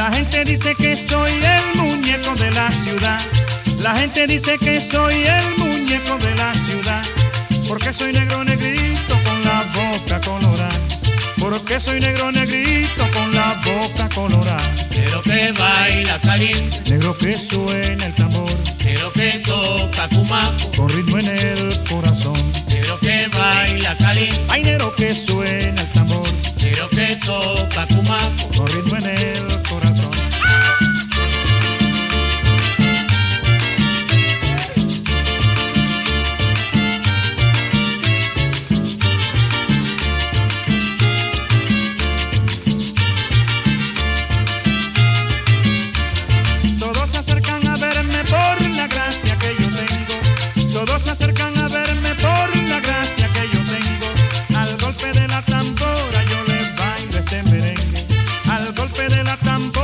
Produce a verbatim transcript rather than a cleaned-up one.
La gente dice que soy el muñeco de la ciudad. La gente dice que soy el muñeco de la ciudad. Porque soy negro negrito con la boca colorada. Porque soy negro negrito con la boca colorada. Negro que baila caliente, negro que suena el tambor, negro que toca cumaco, con ritmo en el corazón. Negro que baila caliente, ay, negro que suena el tambor, negro que toca cumaco, con ritmo en el corazón. Todos se acercan a verme por la gracia que yo tengo. Todos se acercan a verme por la gracia que yo tengo. Al golpe de la tambora yo les bailo este merengue. Al golpe de la tambora